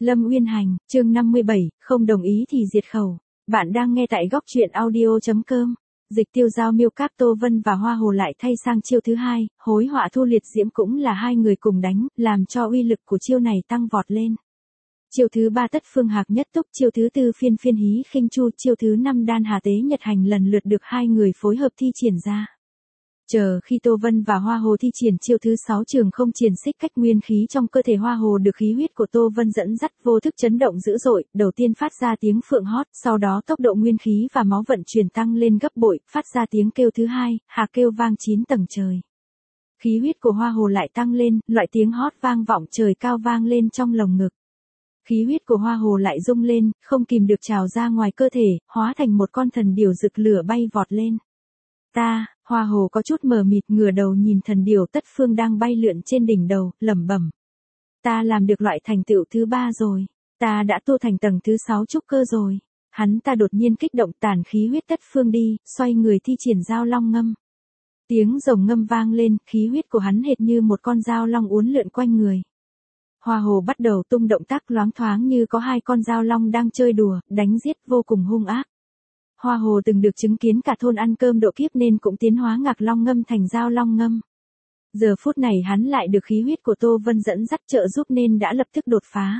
Lâm Uyên Hành, chương 57, không đồng ý thì diệt khẩu. Bạn đang nghe tại góc truyện audio.com. Dịch Tiêu Giao miêu cáp Tô Vân và Hoa Hồ lại thay sang chiêu thứ hai, hối họa Thu Liệt Diễm cũng là hai người cùng đánh, làm cho uy lực của chiêu này tăng vọt lên. Chiêu thứ ba Tất Phương Hạc Nhất Túc, chiêu thứ tư Phiên Phiên Hí Khinh Chu, chiêu thứ năm Đan Hà Tế Nhật Hành lần lượt được hai người phối hợp thi triển ra. Chờ khi Tô Vân và Hoa Hồ thi triển chiêu thứ 6 Trường Không Triển Xích Cách, nguyên khí trong cơ thể Hoa Hồ được khí huyết của Tô Vân dẫn dắt vô thức chấn động dữ dội, đầu tiên phát ra tiếng phượng hót, sau đó tốc độ nguyên khí và máu vận chuyển tăng lên gấp bội, phát ra tiếng kêu thứ hai, hà kêu vang 9 tầng trời. Khí huyết của Hoa Hồ lại tăng lên, loại tiếng hót vang vọng trời cao vang lên trong lồng ngực. Khí huyết của Hoa Hồ lại rung lên, không kìm được trào ra ngoài cơ thể, hóa thành một con thần điểu rực lửa bay vọt lên. Hoa Hồ có chút mờ mịt ngửa đầu nhìn thần điểu Tất Phương đang bay lượn trên đỉnh đầu, lẩm bẩm. Ta làm được loại thành tựu thứ 3 rồi. Ta đã tu thành tầng thứ 6 trúc cơ rồi. Hắn ta đột nhiên kích động tản khí huyết Tất Phương đi, xoay người thi triển dao long ngâm. Tiếng rồng ngâm vang lên, khí huyết của hắn hệt như một con dao long uốn lượn quanh người. Hoa Hồ bắt đầu tung động tác loáng thoáng như có hai con dao long đang chơi đùa, đánh giết vô cùng hung ác. Hoa Hồ từng được chứng kiến cả thôn ăn cơm độ kiếp nên cũng tiến hóa ngạc long ngâm thành dao long ngâm. Giờ phút này hắn lại được khí huyết của Tô Vân dẫn dắt trợ giúp nên đã lập tức đột phá.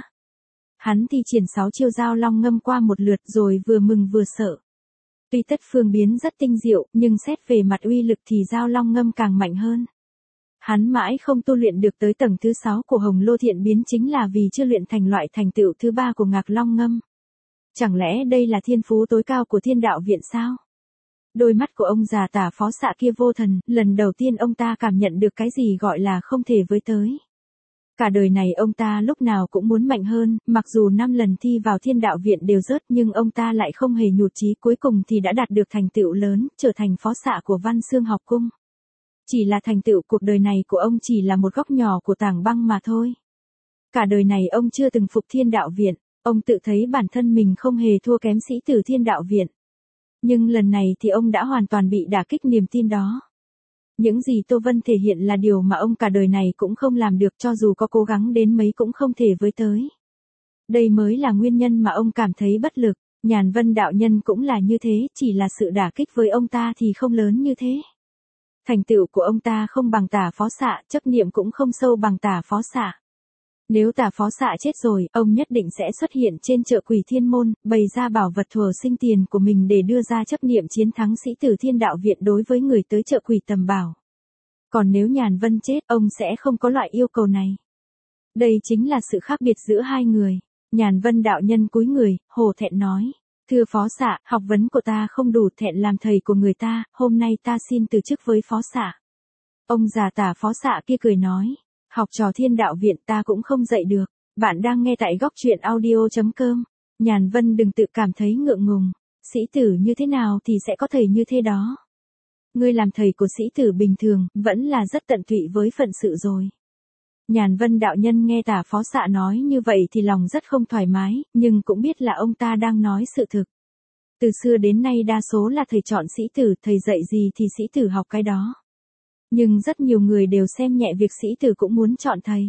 Hắn thi triển 6 chiêu dao long ngâm qua một lượt rồi vừa mừng vừa sợ. Tuy Tất Phương biến rất tinh diệu, nhưng xét về mặt uy lực thì dao long ngâm càng mạnh hơn. Hắn mãi không tu luyện được tới tầng thứ 6 của Hồng Lô Thiện biến chính là vì chưa luyện thành loại thành tựu thứ 3 của ngạc long ngâm. Chẳng lẽ đây là thiên phú tối cao của Thiên Đạo Viện sao? Đôi mắt của ông già Tả Phó Xạ kia vô thần, lần đầu tiên ông ta cảm nhận được cái gì gọi là không thể với tới. Cả đời này ông ta lúc nào cũng muốn mạnh hơn, mặc dù 5 lần thi vào Thiên Đạo Viện đều rớt nhưng ông ta lại không hề nhụt chí, cuối cùng thì đã đạt được thành tựu lớn, trở thành phó xạ của Văn Xương học cung. Chỉ là thành tựu cuộc đời này của ông chỉ là một góc nhỏ của tảng băng mà thôi. Cả đời này ông chưa từng phục Thiên Đạo Viện. Ông tự thấy bản thân mình không hề thua kém sĩ tử Thiên Đạo Viện. Nhưng lần này thì ông đã hoàn toàn bị đả kích niềm tin đó. Những gì Tô Vân thể hiện là điều mà ông cả đời này cũng không làm được, cho dù có cố gắng đến mấy cũng không thể với tới. Đây mới là nguyên nhân mà ông cảm thấy bất lực. Nhàn Vân đạo nhân cũng là như thế, chỉ là sự đả kích với ông ta thì không lớn như thế. Thành tựu của ông ta không bằng Tả Phó Xạ, chấp niệm cũng không sâu bằng Tả Phó Xạ. Nếu Tả Phó Xạ chết rồi, ông nhất định sẽ xuất hiện trên chợ Quỷ Thiên Môn, bày ra bảo vật thuở sinh tiền của mình để đưa ra chấp niệm chiến thắng sĩ tử Thiên Đạo Viện đối với người tới chợ Quỷ tầm bảo. Còn nếu Nhàn Vân chết, ông sẽ không có loại yêu cầu này. Đây chính là sự khác biệt giữa hai người. Nhàn Vân đạo nhân cúi người, hổ thẹn nói. Thưa Phó Xạ, học vấn của ta không đủ, thẹn làm thầy của người ta, hôm nay ta xin từ chức với Phó Xạ. Ông già Tả Phó Xạ kia cười nói. Học trò Thiên Đạo Viện ta cũng không dạy được. Bạn đang nghe tại góc truyện audio.com. Nhàn Vân đừng tự cảm thấy ngượng ngùng. Sĩ tử như thế nào thì sẽ có thầy như thế đó. Ngươi làm thầy của sĩ tử bình thường, vẫn là rất tận tụy với phận sự rồi. Nhàn Vân đạo nhân nghe Tả Phó Xạ nói như vậy thì lòng rất không thoải mái, nhưng cũng biết là ông ta đang nói sự thực. Từ xưa đến nay đa số là thầy chọn sĩ tử, thầy dạy gì thì sĩ tử học cái đó. Nhưng rất nhiều người đều xem nhẹ việc sĩ tử cũng muốn chọn thầy.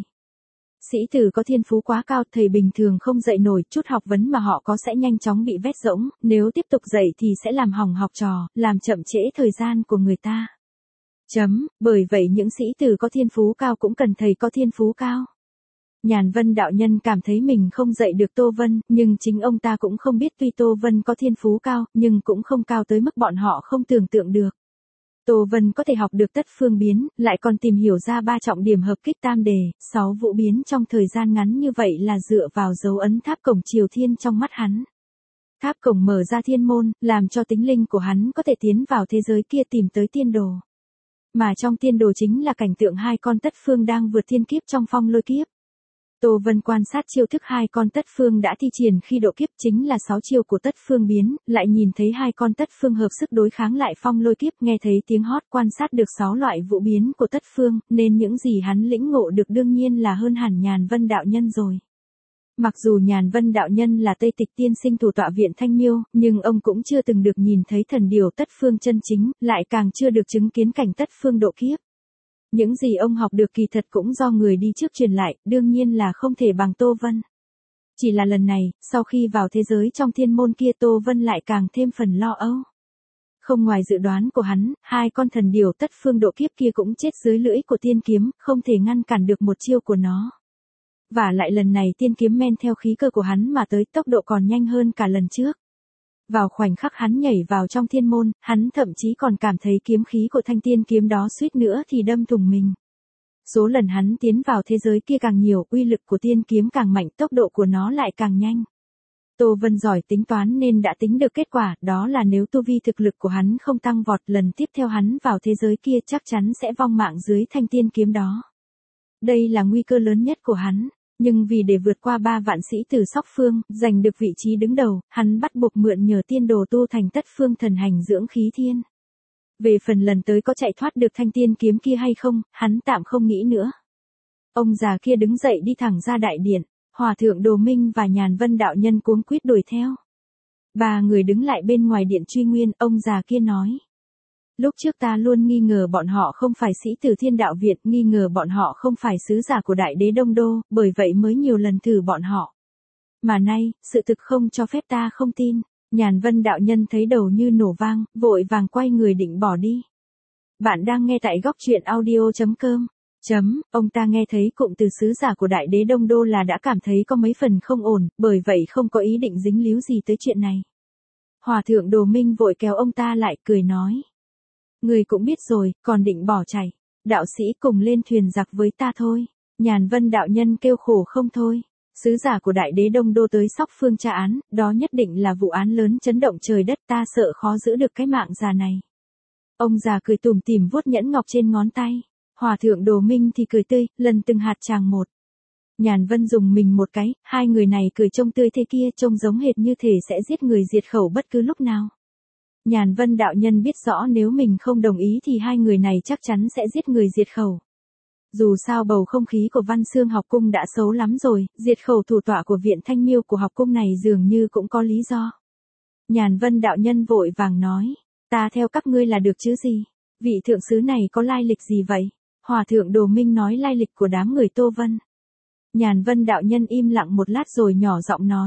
Sĩ tử có thiên phú quá cao, thầy bình thường không dạy nổi, chút học vấn mà họ có sẽ nhanh chóng bị vét rỗng, nếu tiếp tục dạy thì sẽ làm hỏng học trò, làm chậm trễ thời gian của người ta. Bởi vậy những sĩ tử có thiên phú cao cũng cần thầy có thiên phú cao. Nhàn Vân đạo nhân cảm thấy mình không dạy được Tô Vân, nhưng chính ông ta cũng không biết tuy Tô Vân có thiên phú cao, nhưng cũng không cao tới mức bọn họ không tưởng tượng được. Tô Vân có thể học được Tất Phương biến, lại còn tìm hiểu ra 3 trọng điểm hợp kích tam đề, 6 vũ biến trong thời gian ngắn như vậy là dựa vào dấu ấn tháp cổng Triều Thiên trong mắt hắn. Tháp cổng mở ra thiên môn, làm cho tính linh của hắn có thể tiến vào thế giới kia tìm tới tiên đồ. Mà trong tiên đồ chính là cảnh tượng hai con Tất Phương đang vượt thiên kiếp trong phong lôi kiếp. Tô Vân quan sát chiêu thức hai con Tất Phương đã thi triển khi độ kiếp chính là 6 chiêu của Tất Phương biến, lại nhìn thấy hai con Tất Phương hợp sức đối kháng lại phong lôi kiếp, nghe thấy tiếng hót quan sát được 6 loại vũ biến của Tất Phương, nên những gì hắn lĩnh ngộ được đương nhiên là hơn hẳn Nhàn Vân đạo nhân rồi. Mặc dù Nhàn Vân đạo nhân là Tây Tịch tiên sinh thủ tọa viện Thanh Miêu, nhưng ông cũng chưa từng được nhìn thấy thần điểu Tất Phương chân chính, lại càng chưa được chứng kiến cảnh Tất Phương độ kiếp. Những gì ông học được kỳ thật cũng do người đi trước truyền lại, đương nhiên là không thể bằng Tô Vân. Chỉ là lần này, sau khi vào thế giới trong thiên môn kia Tô Vân lại càng thêm phần lo âu. Không ngoài dự đoán của hắn, hai con thần điểu tất phương độ kiếp kia cũng chết dưới lưỡi của tiên kiếm, không thể ngăn cản được một chiêu của nó. Và lại lần này tiên kiếm men theo khí cơ của hắn mà tới tốc độ còn nhanh hơn cả lần trước. Vào khoảnh khắc hắn nhảy vào trong thiên môn, hắn thậm chí còn cảm thấy kiếm khí của thanh tiên kiếm đó suýt nữa thì đâm thủng mình. Số lần hắn tiến vào thế giới kia càng nhiều, uy lực của tiên kiếm càng mạnh, tốc độ của nó lại càng nhanh. Tô Vân giỏi tính toán nên đã tính được kết quả, đó là nếu tu vi thực lực của hắn không tăng vọt lần tiếp theo hắn vào thế giới kia chắc chắn sẽ vong mạng dưới thanh tiên kiếm đó. Đây là nguy cơ lớn nhất của hắn, nhưng vì để vượt qua 3 vạn sĩ tử Sóc Phương, giành được vị trí đứng đầu, hắn bắt buộc mượn nhờ tiên đồ tu thành tất phương thần hành dưỡng khí thiên. Về phần lần tới có chạy thoát được thanh tiên kiếm kia hay không, hắn tạm không nghĩ nữa. Ông già kia đứng dậy đi thẳng ra đại điện, Hòa thượng Đồ Minh và Nhàn Vân đạo nhân cuống quýt đuổi theo. 3 người đứng lại bên ngoài điện truy nguyên, ông già kia nói. Lúc trước ta luôn nghi ngờ bọn họ không phải sĩ tử Thiên Đạo Viện, nghi ngờ bọn họ không phải sứ giả của Đại Đế Đông Đô, bởi vậy mới nhiều lần thử bọn họ. Mà nay, sự thực không cho phép ta không tin. Nhàn Vân đạo nhân thấy đầu như nổ vang, vội vàng quay người định bỏ đi. Bạn đang nghe tại góc truyện audio.com. Ông ta nghe thấy cụm từ sứ giả của Đại Đế Đông Đô là đã cảm thấy có mấy phần không ổn, bởi vậy không có ý định dính líu gì tới chuyện này. Hòa thượng Đồ Minh vội kéo ông ta lại, cười nói. Người cũng biết rồi, còn định bỏ chạy. Đạo sĩ cùng lên thuyền giặc với ta thôi. Nhàn Vân đạo nhân kêu khổ không thôi. Sứ giả của Đại Đế Đông Đô tới Sóc Phương tra án, đó nhất định là vụ án lớn chấn động trời đất, ta sợ khó giữ được cái mạng già này. Ông già cười tủm tỉm vuốt nhẫn ngọc trên ngón tay. Hòa thượng Đồ Minh thì cười tươi, lần từng hạt chàng một. Nhàn Vân dùng mình một cái, hai người này cười trông tươi thế kia, trông giống hệt như thể sẽ giết người diệt khẩu bất cứ lúc nào. Nhàn Vân đạo nhân biết rõ nếu mình không đồng ý thì hai người này chắc chắn sẽ giết người diệt khẩu. Dù sao bầu không khí của Văn Xương học cung đã xấu lắm rồi, diệt khẩu thủ tọa của viện Thanh Miêu của học cung này dường như cũng có lý do. Nhàn Vân đạo nhân vội vàng nói, ta theo các ngươi là được chứ gì? Vị thượng sứ này có lai lịch gì vậy? Hòa thượng Đồ Minh nói lai lịch của đám người Tô Vân. Nhàn Vân đạo nhân im lặng một lát rồi nhỏ giọng nói.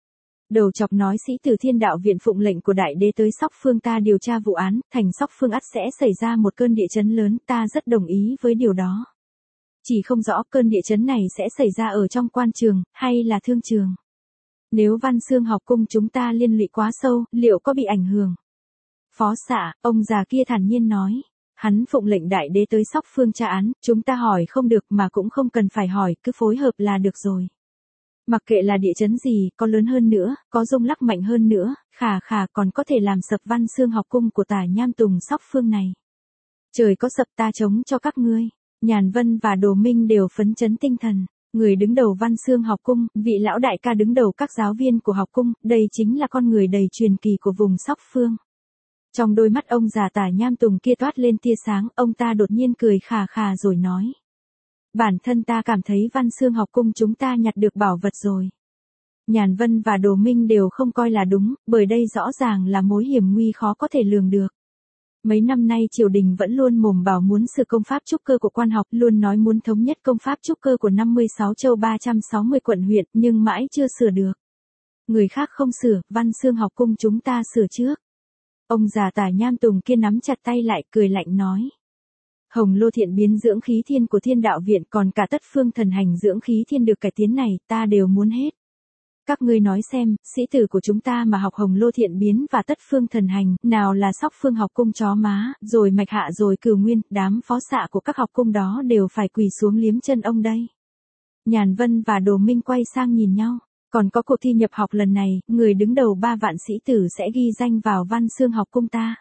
Đầu chọc nói sĩ tử Thiên Đạo Viện phụng lệnh của Đại Đế tới Sóc Phương ta điều tra vụ án, thành Sóc Phương ắt sẽ xảy ra một cơn địa chấn lớn, ta rất đồng ý với điều đó. Chỉ không rõ cơn địa chấn này sẽ xảy ra ở trong quan trường, hay là thương trường. Nếu Văn Xương học cung chúng ta liên lụy quá sâu, liệu có bị ảnh hưởng? Phó xạ, ông già kia thản nhiên nói. Hắn phụng lệnh Đại Đế tới Sóc Phương tra án, chúng ta hỏi không được mà cũng không cần phải hỏi, cứ phối hợp là được rồi. Mặc kệ là địa chấn gì, có lớn hơn nữa, có rung lắc mạnh hơn nữa, khà còn có thể làm sập Văn Xương học cung của Tả Nham Tùng Sóc Phương này. Trời có sập ta chống cho các ngươi. Nhàn Vân và Đồ Minh đều phấn chấn tinh thần. Người đứng đầu Văn Xương học cung, vị lão đại ca đứng đầu các giáo viên của học cung, đây chính là con người đầy truyền kỳ của vùng Sóc Phương. Trong đôi mắt ông già Tả Nham Tùng kia toát lên tia sáng, ông ta đột nhiên cười khà rồi nói. Bản thân ta cảm thấy Văn Xương học cung chúng ta nhặt được bảo vật rồi. Nhàn Vân và Đồ Minh đều không coi là đúng, bởi đây rõ ràng là mối hiểm nguy khó có thể lường được. Mấy năm nay triều đình vẫn luôn mồm bảo muốn sửa công pháp trúc cơ của quan học, luôn nói muốn thống nhất công pháp trúc cơ của 56 châu 360 quận huyện, nhưng mãi chưa sửa được. Người khác không sửa, Văn Xương học cung chúng ta sửa trước. Ông già Tả Nham Tùng kia nắm chặt tay lại, cười lạnh nói. Hồng Lô Thiện biến dưỡng khí thiên của Thiên Đạo Viện còn cả tất phương thần hành dưỡng khí thiên được cải tiến này, ta đều muốn hết. Các ngươi nói xem, sĩ tử của chúng ta mà học Hồng Lô Thiện biến và tất phương thần hành, nào là Sóc Phương học cung chó má, rồi Mạch Hạ rồi Cửu Nguyên, đám phó xạ của các học cung đó đều phải quỳ xuống liếm chân ông đây. Nhàn Vân và Đồ Minh quay sang nhìn nhau. Còn có cuộc thi nhập học lần này, người đứng đầu 3 vạn sĩ tử sẽ ghi danh vào Văn Xương học cung ta.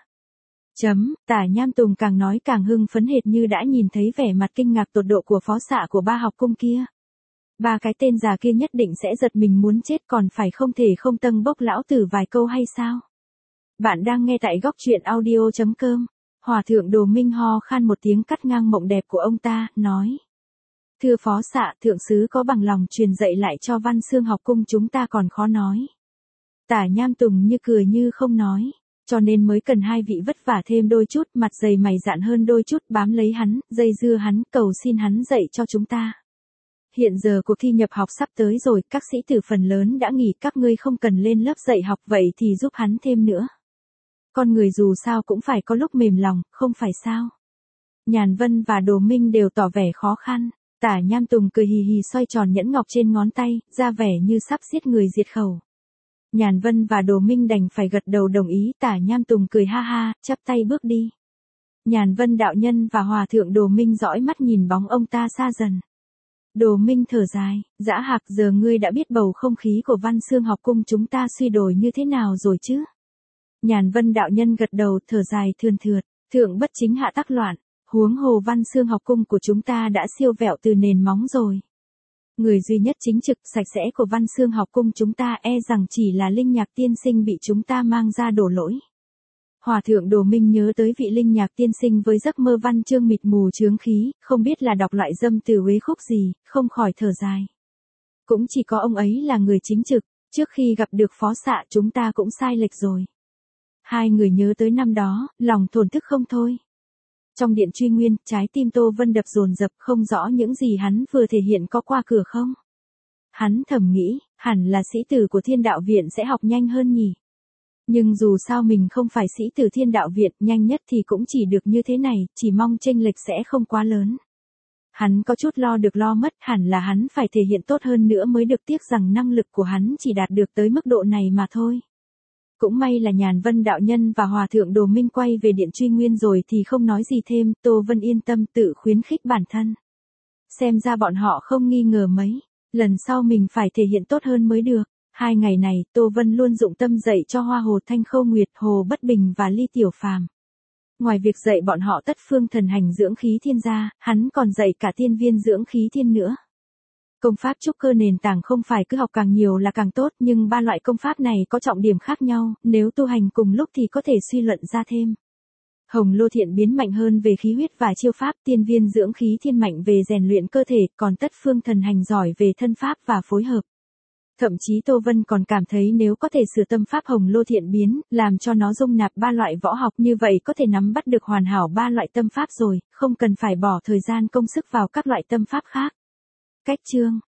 Tả Nham Tùng càng nói càng hưng phấn hệt như đã nhìn thấy vẻ mặt kinh ngạc tột độ của phó xạ của 3 học cung kia. 3 cái tên già kia nhất định sẽ giật mình muốn chết, còn phải không thể không tâng bốc lão tử vài câu hay sao? Bạn đang nghe tại góc truyện audio.com. Hòa thượng Đồ Minh ho khan một tiếng cắt ngang mộng đẹp của ông ta, nói. Thưa phó xạ, thượng sứ có bằng lòng truyền dạy lại cho Văn Xương học cung chúng ta còn khó nói. Tả Nham Tùng như cười như không nói. Cho nên mới cần hai vị vất vả thêm đôi chút, mặt dày mày dạn hơn đôi chút, bám lấy hắn, dây dưa hắn, cầu xin hắn dạy cho chúng ta. hiện giờ cuộc thi nhập học sắp tới rồi, các sĩ tử phần lớn đã nghỉ, các ngươi không cần lên lớp dạy học, vậy thì giúp hắn thêm nữa. Con người dù sao cũng phải có lúc mềm lòng, không phải sao? Nhàn Vân và Đồ Minh đều tỏ vẻ khó khăn. Tả Nham Tùng cười hì hì xoay tròn nhẫn ngọc trên ngón tay, ra vẻ như sắp giết người diệt khẩu. Nhàn Vân và Đồ Minh đành phải gật đầu đồng ý. Tả Nham Tùng cười ha ha, chắp tay bước đi. Nhàn Vân đạo nhân và Hòa thượng Đồ Minh dõi mắt nhìn bóng ông ta xa dần. Đồ Minh thở dài, Dã Hạc, giờ ngươi đã biết bầu không khí của Văn Xương học cung chúng ta suy đồi như thế nào rồi chứ? Nhàn Vân đạo nhân gật đầu, thở dài thườn thượt, thượng bất chính hạ tắc loạn, huống hồ Văn Xương học cung của chúng ta đã siêu vẹo từ nền móng rồi. Người duy nhất chính trực, sạch sẽ của Văn Xương học cung chúng ta e rằng chỉ là Linh Nhạc tiên sinh bị chúng ta mang ra đổ lỗi. Hòa thượng Đồ Minh nhớ tới vị Linh Nhạc tiên sinh với giấc mơ văn chương mịt mù chướng khí, không biết là đọc loại dâm từ uế khúc gì, không khỏi thở dài. Cũng chỉ có ông ấy là người chính trực, trước khi gặp được phó xạ chúng ta cũng sai lệch rồi. Hai người nhớ tới năm đó, lòng thổn thức không thôi. Trong điện truy nguyên, trái tim Tô Vân đập dồn dập, không rõ những gì hắn vừa thể hiện có qua cửa không. Hắn thầm nghĩ, hẳn là sĩ tử của Thiên Đạo Viện sẽ học nhanh hơn nhỉ. Nhưng dù sao mình không phải sĩ tử Thiên Đạo Viện, nhanh nhất thì cũng chỉ được như thế này, chỉ mong chênh lệch sẽ không quá lớn. Hắn có chút lo được lo mất, hẳn là hắn phải thể hiện tốt hơn nữa mới được, tiếc rằng năng lực của hắn chỉ đạt được tới mức độ này mà thôi. Cũng may là Nhàn Vân đạo nhân và Hòa thượng Đồ Minh quay về điện truy nguyên rồi thì không nói gì thêm, Tô Vân yên tâm tự khuyến khích bản thân. Xem ra bọn họ không nghi ngờ mấy, lần sau mình phải thể hiện tốt hơn mới được. 2 ngày này, Tô Vân luôn dụng tâm dạy cho Hoa Hồ Thanh Khâu Nguyệt, Hồ Bất Bình và Ly Tiểu Phàm. Ngoài việc dạy bọn họ tất phương thần hành dưỡng khí thiên ra, hắn còn dạy cả tiên viên dưỡng khí thiên nữa. Công pháp trúc cơ nền tảng không phải cứ học càng nhiều là càng tốt, nhưng 3 loại công pháp này có trọng điểm khác nhau, nếu tu hành cùng lúc thì có thể suy luận ra thêm. Hồng Lô Thiện biến mạnh hơn về khí huyết và chiêu pháp, tiên viên dưỡng khí thiên mạnh về rèn luyện cơ thể, còn tất phương thần hành giỏi về thân pháp và phối hợp. Thậm chí Tô Vân còn cảm thấy nếu có thể sửa tâm pháp Hồng Lô Thiện biến, làm cho nó dung nạp 3 loại võ học, như vậy có thể nắm bắt được hoàn hảo 3 loại tâm pháp rồi, không cần phải bỏ thời gian công sức vào các loại tâm pháp khác. Cách chương